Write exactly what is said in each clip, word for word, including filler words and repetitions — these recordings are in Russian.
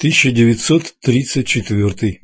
тысяча девятьсот тридцать четвёртый.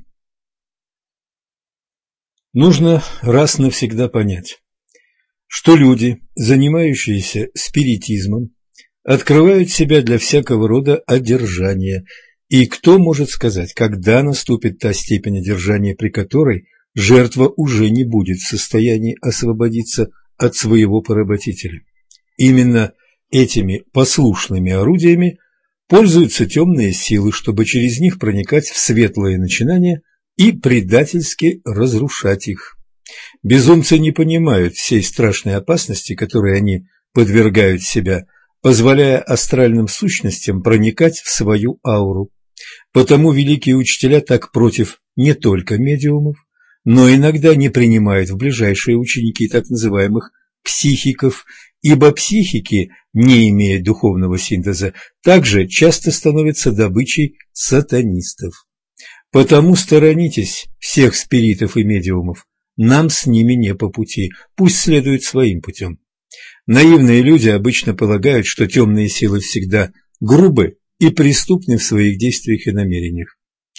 Нужно раз навсегда понять, что люди, занимающиеся спиритизмом, открывают себя для всякого рода одержания, и кто может сказать, когда наступит та степень одержания, при которой жертва уже не будет в состоянии освободиться от своего поработителя. Именно этими послушными орудиями пользуются темные силы, чтобы через них проникать в светлые начинания и предательски разрушать их. Безумцы не понимают всей страшной опасности, которой они подвергают себя, позволяя астральным сущностям проникать в свою ауру. Потому великие учителя так против не только медиумов, но иногда не принимают в ближайшие ученики так называемых психиков, ибо психики, не имея духовного синтеза, также часто становятся добычей сатанистов. Потому сторонитесь всех спиритов и медиумов, нам с ними не по пути, пусть следуют своим путем. Наивные люди обычно полагают, что темные силы всегда грубы и преступны в своих действиях и намерениях.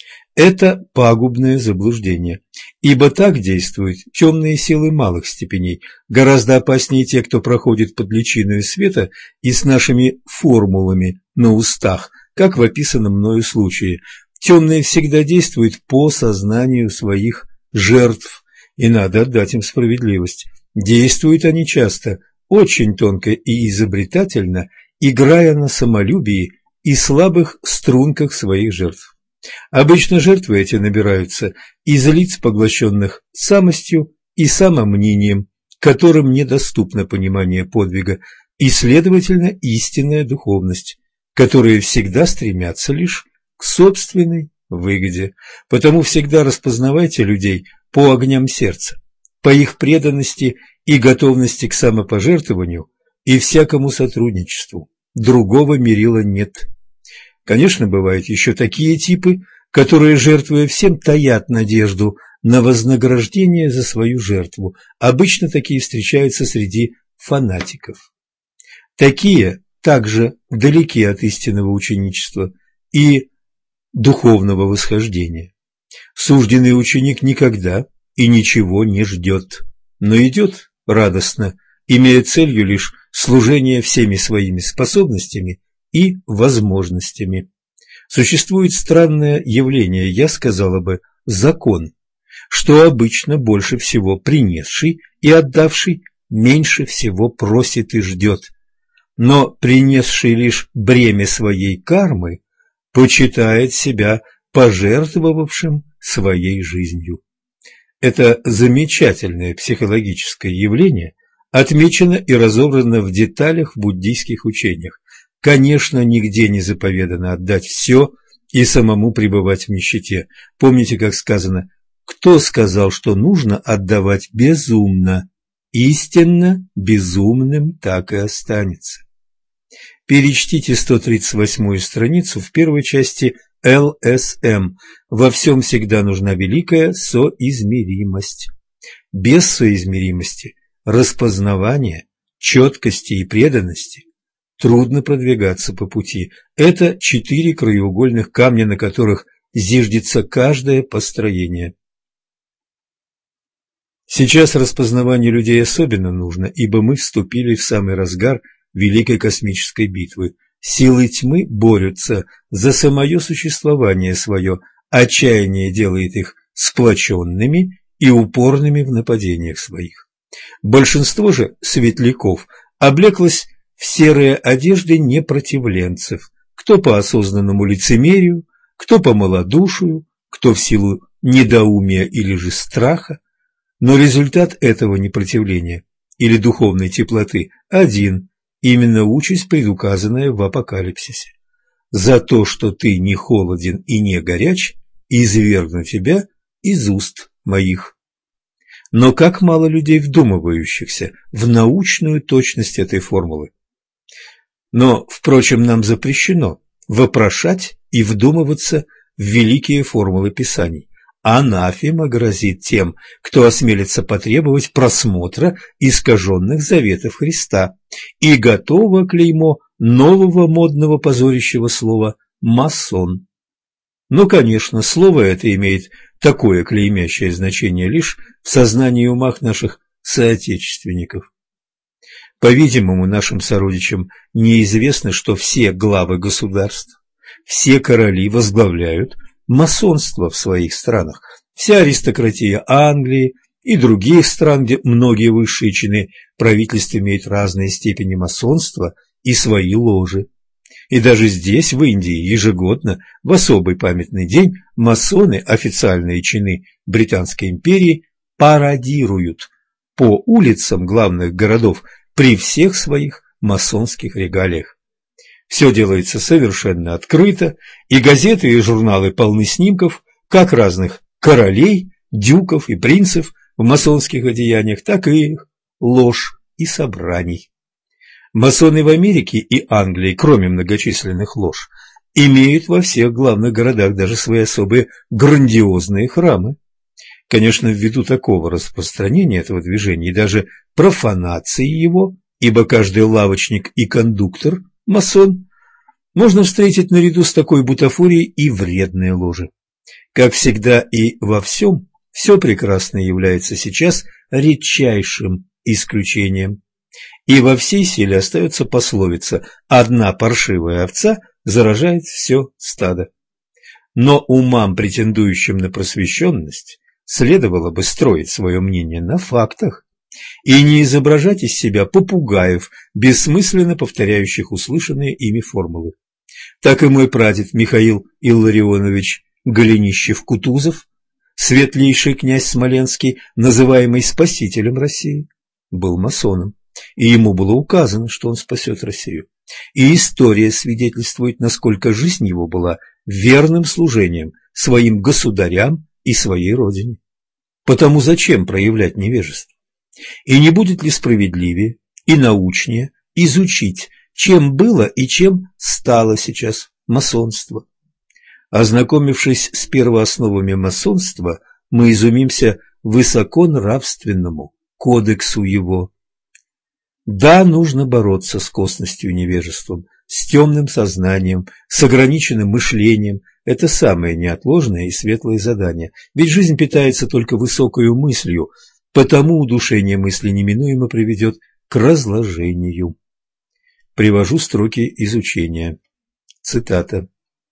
Это пагубное заблуждение, ибо так действуют темные силы малых степеней, гораздо опаснее те, кто проходит под личиною света и с нашими формулами на устах, как в описанном мною случае. Темные всегда действуют по сознанию своих жертв, и надо отдать им справедливость. Действуют они часто очень тонко и изобретательно, играя на самолюбии и слабых струнках своих жертв. Обычно жертвы эти набираются из лиц, поглощенных самостью и самомнением, которым недоступно понимание подвига и, следовательно, истинная духовность, которые всегда стремятся лишь к собственной выгоде. Потому всегда распознавайте людей по огням сердца, по их преданности и готовности к самопожертвованию и всякому сотрудничеству. Другого мерила нет. Конечно, бывают еще такие типы, которые, жертвуя всем, таят надежду на вознаграждение за свою жертву. Обычно такие встречаются среди фанатиков. Такие также далеки от истинного ученичества и духовного восхождения. Сужденный ученик никогда и ничего не ждет, но идет радостно, имея целью лишь служение всеми своими способностями и возможностями. Существует странное явление, я сказала бы, закон, что обычно больше всего принесший и отдавший меньше всего просит и ждет, но принесший лишь бремя своей кармы почитает себя пожертвовавшим своей жизнью. Это замечательное психологическое явление отмечено и разобрано в деталях в буддийских учениях. Конечно, нигде не заповедано отдать все и самому пребывать в нищете. Помните, как сказано: «Кто сказал, что нужно отдавать безумно? Истинно безумным так и останется». Перечтите сто тридцать восьмую страницу в первой части эл эс эм. Во всем всегда нужна великая соизмеримость. Без соизмеримости, распознавания, четкости и преданности трудно продвигаться по пути. Это четыре краеугольных камня, на которых зиждется каждое построение. Сейчас распознавание людей особенно нужно, ибо мы вступили в самый разгар великой космической битвы. Силы тьмы борются за самое существование свое, отчаяние делает их сплоченными и упорными в нападениях своих. Большинство же светляков облеклось в серые одежды непротивленцев, кто по осознанному лицемерию, кто по малодушию, кто в силу недоумия или же страха, но результат этого непротивления или духовной теплоты один – именно участь, предуказанная в апокалипсисе. За то, что ты не холоден и не горяч, извергну тебя из уст моих. Но как мало людей, вдумывающихся в научную точность этой формулы. Но, впрочем, нам запрещено вопрошать и вдумываться в великие формулы Писаний. Анафема грозит тем, кто осмелится потребовать просмотра искаженных заветов Христа, и готово клеймо нового модного позорящего слова «масон». Но, конечно, слово это имеет такое клеймящее значение лишь в сознании и умах наших соотечественников. По-видимому, нашим сородичам неизвестно, что все главы государств, все короли возглавляют масонство в своих странах. Вся аристократия Англии и других стран, где многие высшие чины правительств имеют разные степени масонства и свои ложи. И даже здесь, в Индии, ежегодно, в особый памятный день, масоны, официальные чины Британской империи, парадируют по улицам главных городов при всех своих масонских регалиях. Все делается совершенно открыто, и газеты и журналы полны снимков как разных королей, дюков и принцев в масонских одеяниях, так и их лож и собраний. Масоны в Америке и Англии, кроме многочисленных лож, имеют во всех главных городах даже свои особые грандиозные храмы. Конечно, ввиду такого распространения этого движения и даже профанации его, ибо каждый лавочник и кондуктор – масон, можно встретить наряду с такой бутафорией и вредные ложи. Как всегда и во всем, все прекрасное является сейчас редчайшим исключением. И во всей силе остается пословица «одна паршивая овца заражает все стадо». Но умам, претендующим на просвещенность, следовало бы строить свое мнение на фактах и не изображать из себя попугаев, бессмысленно повторяющих услышанные ими формулы. Так и мой прадед Михаил Илларионович Голенищев-Кутузов, светлейший князь Смоленский, называемый спасителем России, был масоном, и ему было указано, что он спасет Россию. И история свидетельствует, насколько жизнь его была верным служением своим государям и своей родине. Потому зачем проявлять невежество? И не будет ли справедливее и научнее изучить, чем было и чем стало сейчас масонство? Ознакомившись с первоосновами масонства, мы изумимся высоконравственному кодексу его. Да, нужно бороться с косностью и невежеством, с темным сознанием, с ограниченным мышлением. Это самое неотложное и светлое задание, ведь жизнь питается только высокою мыслью, потому удушение мысли неминуемо приведет к разложению. Привожу строки из учения. Цитата.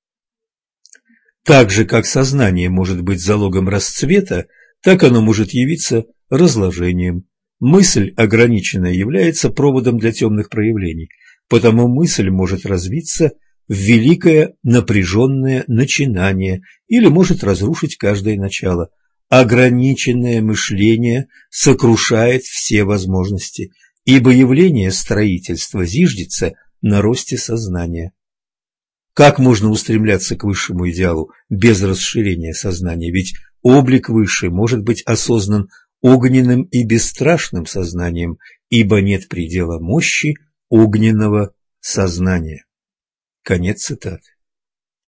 «Так же, как сознание может быть залогом расцвета, так оно может явиться разложением. Мысль ограниченная является проводом для темных проявлений, потому мысль может развиться в великое напряженное начинание или может разрушить каждое начало. Ограниченное мышление сокрушает все возможности, ибо явление строительства зиждется на росте сознания. Как можно устремляться к высшему идеалу без расширения сознания? Ведь облик высший может быть осознан огненным и бесстрашным сознанием, ибо нет предела мощи огненного сознания». Конец цитаты.